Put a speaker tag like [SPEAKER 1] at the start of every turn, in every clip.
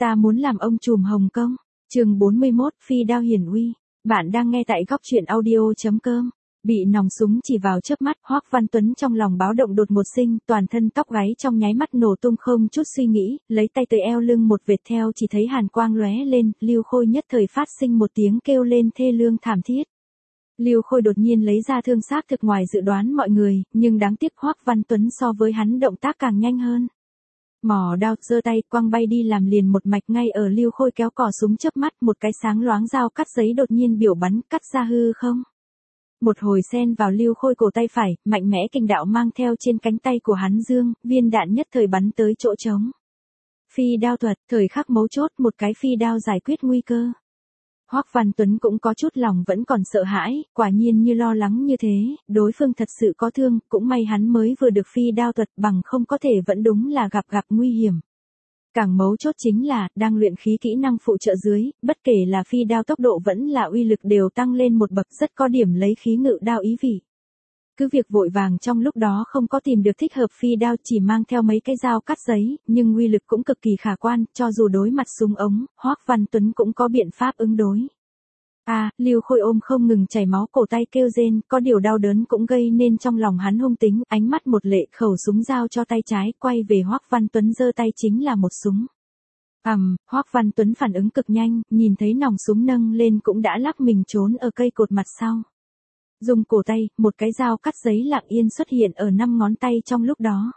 [SPEAKER 1] ta muốn làm ông trùm Hồng Kông. Chương 41, Phi đao hiển uy. Bạn đang nghe tại góc truyện audio.com. Bị nòng súng chỉ vào chớp mắt, Hoắc Văn Tuấn trong lòng báo động đột ngột sinh, toàn thân tóc gáy trong nháy mắt nổ tung không chút suy nghĩ, lấy tay tới eo lưng một vệt theo chỉ thấy hàn quang lóe lên, Lưu Khôi nhất thời phát sinh một tiếng kêu lên thê lương thảm thiết. Lưu Khôi đột nhiên lấy ra thương xác thực ngoài dự đoán mọi người, nhưng đáng tiếc Hoắc Văn Tuấn so với hắn động tác càng nhanh hơn. Mỏ đao giơ tay quăng bay đi làm liền một mạch ngay ở Lưu Khôi kéo cò súng chớp mắt, một cái sáng loáng dao cắt giấy đột nhiên biểu bắn cắt ra hư không. Một hồi xen vào Lưu Khôi cổ tay phải, mạnh mẽ kình đạo mang theo trên cánh tay của hắn dương, viên đạn nhất thời bắn tới chỗ trống. Phi đao thuật, thời khắc mấu chốt một cái phi đao giải quyết nguy cơ. Hoắc Văn Tuấn cũng có chút lòng vẫn còn sợ hãi, quả nhiên như lo lắng như thế, đối phương thật sự có thương, cũng may hắn mới vừa được phi đao thuật bằng không có thể vẫn đúng là gặp nguy hiểm. Càng mấu chốt chính là, đang luyện khí kỹ năng phụ trợ dưới, bất kể là phi đao tốc độ vẫn là uy lực đều tăng lên một bậc, rất có điểm lấy khí ngự đao ý vị. Cứ việc vội vàng trong lúc đó không có tìm được thích hợp phi đao, chỉ mang theo mấy cái dao cắt giấy, nhưng uy lực cũng cực kỳ khả quan, cho dù đối mặt súng ống, Hoắc Văn Tuấn cũng có biện pháp ứng đối. Lưu Khôi ôm không ngừng chảy máu cổ tay kêu rên, có điều đau đớn cũng gây nên trong lòng hắn hung tính, ánh mắt một lệ, khẩu súng giao cho tay trái, quay về Hoắc Văn Tuấn giơ tay chính là một súng. Hoắc Văn Tuấn phản ứng cực nhanh, nhìn thấy nòng súng nâng lên cũng đã lắc mình trốn ở cây cột mặt sau. Dùng cổ tay, một cái dao cắt giấy lặng yên xuất hiện ở 5 ngón tay trong lúc đó.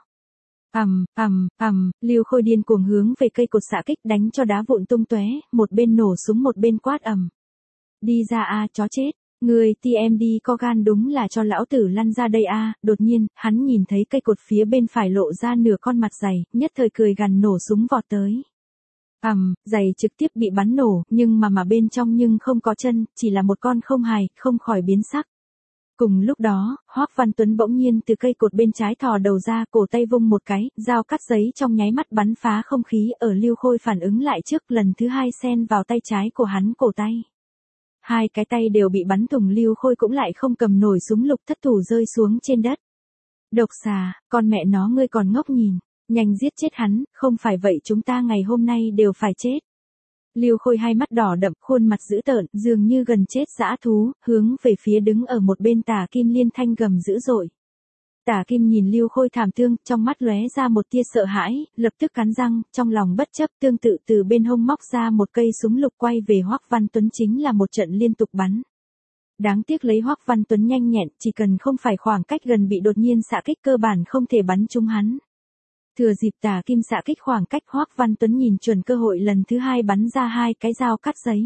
[SPEAKER 1] Lưu Khôi điên cuồng hướng về cây cột xạ kích đánh cho đá vụn tung tóe, một bên nổ súng một bên quát ầm. Đi ra chó chết, người TMD có gan đúng là cho lão tử lăn ra đây đột nhiên, hắn nhìn thấy cây cột phía bên phải lộ ra nửa con mặt dày, nhất thời cười gằn nổ súng vọt tới. Giày trực tiếp bị bắn nổ, nhưng mà bên trong nhưng không có chân, chỉ là một con không hài, không khỏi biến sắc. Cùng lúc đó, Hoắc Văn Tuấn bỗng nhiên từ cây cột bên trái thò đầu ra, cổ tay vung một cái, dao cắt giấy trong nháy mắt bắn phá không khí ở Lưu Khôi phản ứng lại trước, lần thứ hai xen vào tay trái của hắn cổ tay. Hai cái tay đều bị bắn thủng, Lưu Khôi cũng lại không cầm nổi súng lục thất thủ rơi xuống trên đất. Độc xà, con mẹ nó ngươi còn ngốc nhìn, nhanh giết chết hắn, không phải vậy chúng ta ngày hôm nay đều phải chết. Lưu Khôi hai mắt đỏ đậm, khuôn mặt dữ tợn, dường như gần chết dã thú, hướng về phía đứng ở một bên Tả Kim liên thanh gầm dữ dội. Tả Kim nhìn Lưu Khôi thảm thương, trong mắt lóe ra một tia sợ hãi, lập tức cắn răng, trong lòng bất chấp, tương tự từ bên hông móc ra một cây súng lục quay về Hoắc Văn Tuấn chính là một trận liên tục bắn. Đáng tiếc lấy Hoắc Văn Tuấn nhanh nhẹn, chỉ cần không phải khoảng cách gần bị đột nhiên xạ kích cơ bản không thể bắn trúng hắn. Thừa dịp Tả Kim xạ kích khoảng cách, Hoắc Văn Tuấn nhìn chuẩn cơ hội lần thứ hai bắn ra hai cái dao cắt giấy.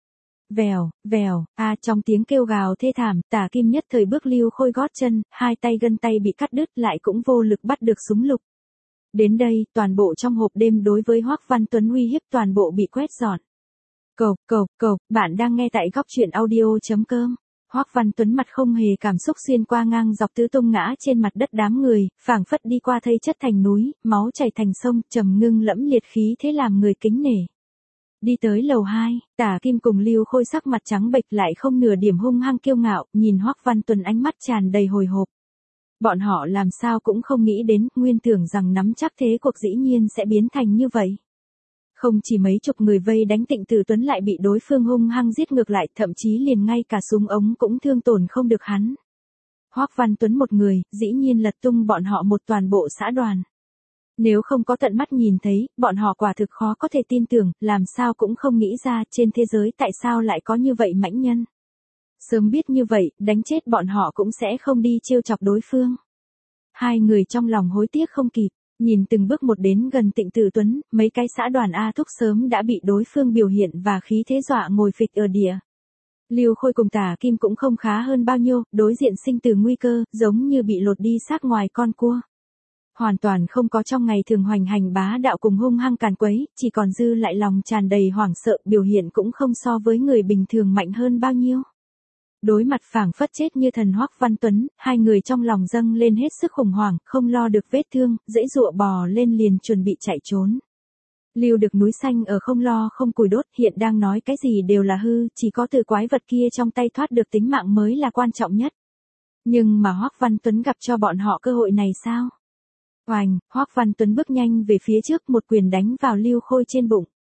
[SPEAKER 1] Vèo, trong tiếng kêu gào thê thảm, Tả Kim nhất thời bước Lưu Khôi gót chân, hai tay gân tay bị cắt đứt lại cũng vô lực bắt được súng lục. Đến đây, toàn bộ trong hộp đêm đối với Hoắc Văn Tuấn uy hiếp toàn bộ bị quét dọn. Cộc, bạn đang nghe tại góc truyện audio.com. Hoắc Văn Tuấn mặt không hề cảm xúc xuyên qua ngang dọc tứ tung ngã trên mặt đất đám người, phảng phất đi qua thây chất thành núi, máu chảy thành sông, trầm ngưng lẫm liệt khí thế làm người kính nể. Đi tới lầu 2, Tả Kim cùng Lưu Khôi sắc mặt trắng bệch lại không nửa điểm hung hăng kiêu ngạo, nhìn Hoắc Văn Tuấn ánh mắt tràn đầy hồi hộp. Bọn họ làm sao cũng không nghĩ đến, nguyên tưởng rằng nắm chắc thế cuộc dĩ nhiên sẽ biến thành như vậy. Không chỉ mấy chục người vây đánh Tịnh Tử Tuấn lại bị đối phương hung hăng giết ngược lại, thậm chí liền ngay cả súng ống cũng thương tổn không được hắn. Hoắc Văn Tuấn một người, dĩ nhiên lật tung bọn họ một toàn bộ xã đoàn. Nếu không có tận mắt nhìn thấy, bọn họ quả thực khó có thể tin tưởng, làm sao cũng không nghĩ ra trên thế giới tại sao lại có như vậy mãnh nhân. Sớm biết như vậy, đánh chết bọn họ cũng sẽ không đi trêu chọc đối phương. Hai người trong lòng hối tiếc không kịp, nhìn từng bước một đến gần Tịnh Tử Tuấn, mấy cái xã đoàn A Thúc sớm đã bị đối phương biểu hiện và khí thế dọa ngồi phịch ở địa. Lưu Khôi cùng Tả Kim cũng không khá hơn bao nhiêu, đối diện sinh tử nguy cơ, giống như bị lột đi xác ngoài con cua. Hoàn toàn không có trong ngày thường hoành hành bá đạo cùng hung hăng càn quấy, chỉ còn dư lại lòng tràn đầy hoảng sợ, biểu hiện cũng không so với người bình thường mạnh hơn bao nhiêu. Đối mặt phảng phất chết như thần Hoắc Văn Tuấn, hai người trong lòng dâng lên hết sức khủng hoảng, không lo được vết thương, dãy dụa bò lên liền chuẩn bị chạy trốn. Lưu được núi xanh ở không lo không củi đốt, hiện đang nói cái gì đều là hư, chỉ có từ quái vật kia trong tay thoát được tính mạng mới là quan trọng nhất. Nhưng mà Hoắc Văn Tuấn gặp cho bọn họ cơ hội này sao? Oành, Hoắc Văn Tuấn bước nhanh về phía trước, một quyền đánh vào Lưu Khôi trên bụng.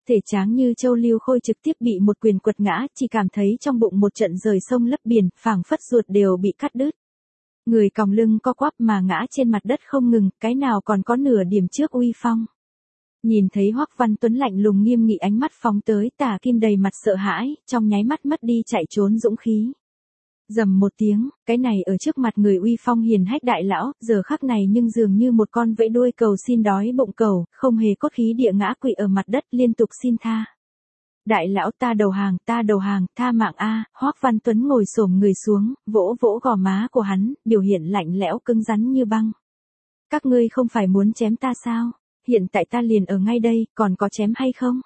[SPEAKER 1] Thể tráng như châu Lưu Khôi trực tiếp bị một quyền quật ngã, chỉ cảm thấy trong bụng một trận rời sông lấp biển, phảng phất ruột đều bị cắt đứt. Người còng lưng co quắp mà ngã trên mặt đất không ngừng, cái nào còn có nửa điểm trước uy phong. Nhìn thấy Hoắc Văn Tuấn lạnh lùng nghiêm nghị ánh mắt phóng tới, Tả Kim đầy mặt sợ hãi, trong nháy mắt mất đi chạy trốn dũng khí. Rầm một tiếng, cái này ở trước mặt người uy phong hiền hách đại lão, giờ khắc này nhưng dường như một con vẫy đuôi cầu xin đói bụng cầu, không hề cốt khí địa ngã quỵ ở mặt đất liên tục xin tha. Đại lão ta đầu hàng, tha mạng a. Hoắc Văn Tuấn ngồi xổm người xuống, vỗ vỗ gò má của hắn, biểu hiện lạnh lẽo cứng rắn như băng. Các ngươi không phải muốn chém ta sao? Hiện tại ta liền ở ngay đây, còn có chém hay không?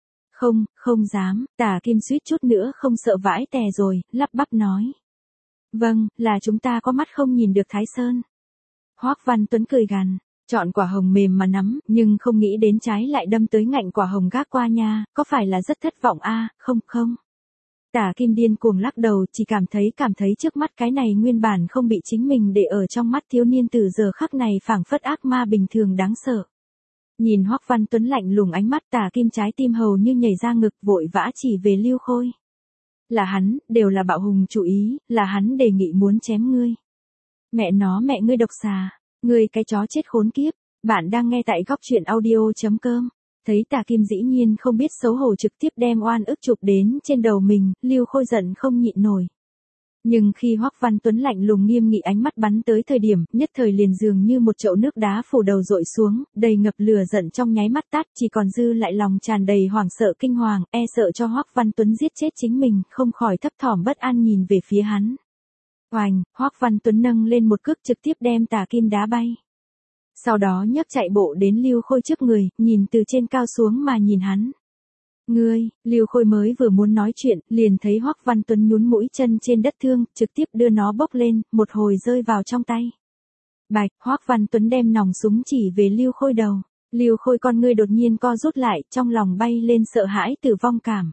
[SPEAKER 1] Không dám, Tả Kim suýt chút nữa không sợ vãi tè rồi, lắp bắp nói. Vâng, là chúng ta có mắt không nhìn được Thái Sơn. Hoắc Văn Tuấn cười gằn, chọn quả hồng mềm mà nắm, nhưng không nghĩ đến trái lại đâm tới ngạnh quả hồng gác qua nha, có phải là rất thất vọng a? Không. Tả Kim điên cuồng lắc đầu, chỉ cảm thấy trước mắt cái này nguyên bản không bị chính mình để ở trong mắt thiếu niên từ giờ khắc này phảng phất ác ma bình thường đáng sợ. Nhìn Hoắc Văn Tuấn lạnh lùng ánh mắt, Tả Kim trái tim hầu như nhảy ra ngực, vội vã chỉ về Lưu Khôi. Là hắn, đều là Bạo Hùng chủ ý, là hắn đề nghị muốn chém ngươi. Mẹ ngươi độc xà, ngươi cái chó chết khốn kiếp. Bạn đang nghe tại góc truyện audio.com. Thấy Tả Kim dĩ nhiên không biết xấu hổ trực tiếp đem oan ức chụp đến trên đầu mình, Lưu Khôi giận không nhịn nổi. Nhưng khi Hoắc Văn Tuấn lạnh lùng nghiêm nghị ánh mắt bắn tới thời điểm, nhất thời liền dường như một chậu nước đá phủ đầu dội xuống, đầy ngập lửa giận trong nháy mắt tắt, chỉ còn dư lại lòng tràn đầy hoảng sợ kinh hoàng, e sợ cho Hoắc Văn Tuấn giết chết chính mình, không khỏi thấp thỏm bất an nhìn về phía hắn. Oành, Hoắc Văn Tuấn nâng lên một cước trực tiếp đem Tả Kim đá bay. Sau đó nhấc chạy bộ đến Lưu Khôi trước người, nhìn từ trên cao xuống mà nhìn hắn. Ngươi, Lưu Khôi mới vừa muốn nói chuyện, liền thấy Hoắc Văn Tuấn nhún mũi chân trên đất thương, trực tiếp đưa nó bốc lên, một hồi rơi vào trong tay. Bạch, Hoắc Văn Tuấn đem nòng súng chỉ về Lưu Khôi đầu. Lưu Khôi con ngươi đột nhiên co rút lại, trong lòng bay lên sợ hãi tử vong cảm.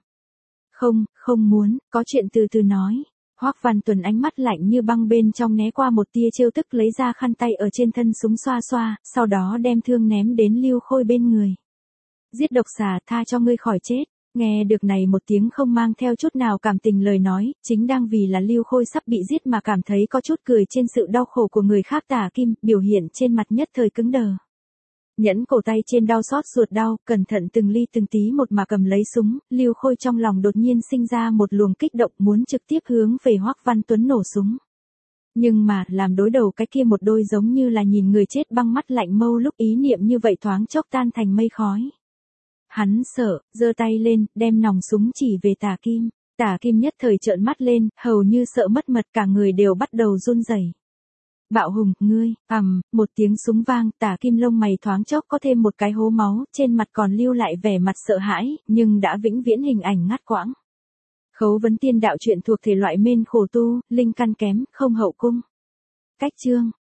[SPEAKER 1] Không muốn, có chuyện từ từ nói. Hoắc Văn Tuấn ánh mắt lạnh như băng bên trong né qua một tia trêu tức, lấy ra khăn tay ở trên thân súng xoa xoa, sau đó đem thương ném đến Lưu Khôi bên người. Giết độc xà, tha cho ngươi khỏi chết. Nghe được này một tiếng không mang theo chút nào cảm tình lời nói, chính đang vì là Lưu Khôi sắp bị giết mà cảm thấy có chút cười trên sự đau khổ của người khác. Tả Kim, biểu hiện trên mặt nhất thời cứng đờ. Nhẫn cổ tay trên đau xót ruột đau, cẩn thận từng ly từng tí một mà cầm lấy súng, Lưu Khôi trong lòng đột nhiên sinh ra một luồng kích động muốn trực tiếp hướng về Hoắc Văn Tuấn nổ súng. Nhưng mà, làm đối đầu cái kia một đôi giống như là nhìn người chết băng mắt lạnh mâu, lúc ý niệm như vậy thoáng chốc tan thành mây khói. Hắn sợ, giơ tay lên, đem nòng súng chỉ về Tả Kim. Tả Kim nhất thời trợn mắt lên, hầu như sợ mất mật, cả người đều bắt đầu run rẩy. Bạo Hùng, ngươi, một tiếng súng vang, Tả Kim lông mày thoáng chốc có thêm một cái hố máu, trên mặt còn lưu lại vẻ mặt sợ hãi, nhưng đã vĩnh viễn hình ảnh ngắt quãng. Khấu vấn tiên đạo truyện thuộc thể loại mên khổ tu, linh căn kém, không hậu cung. Cách chương,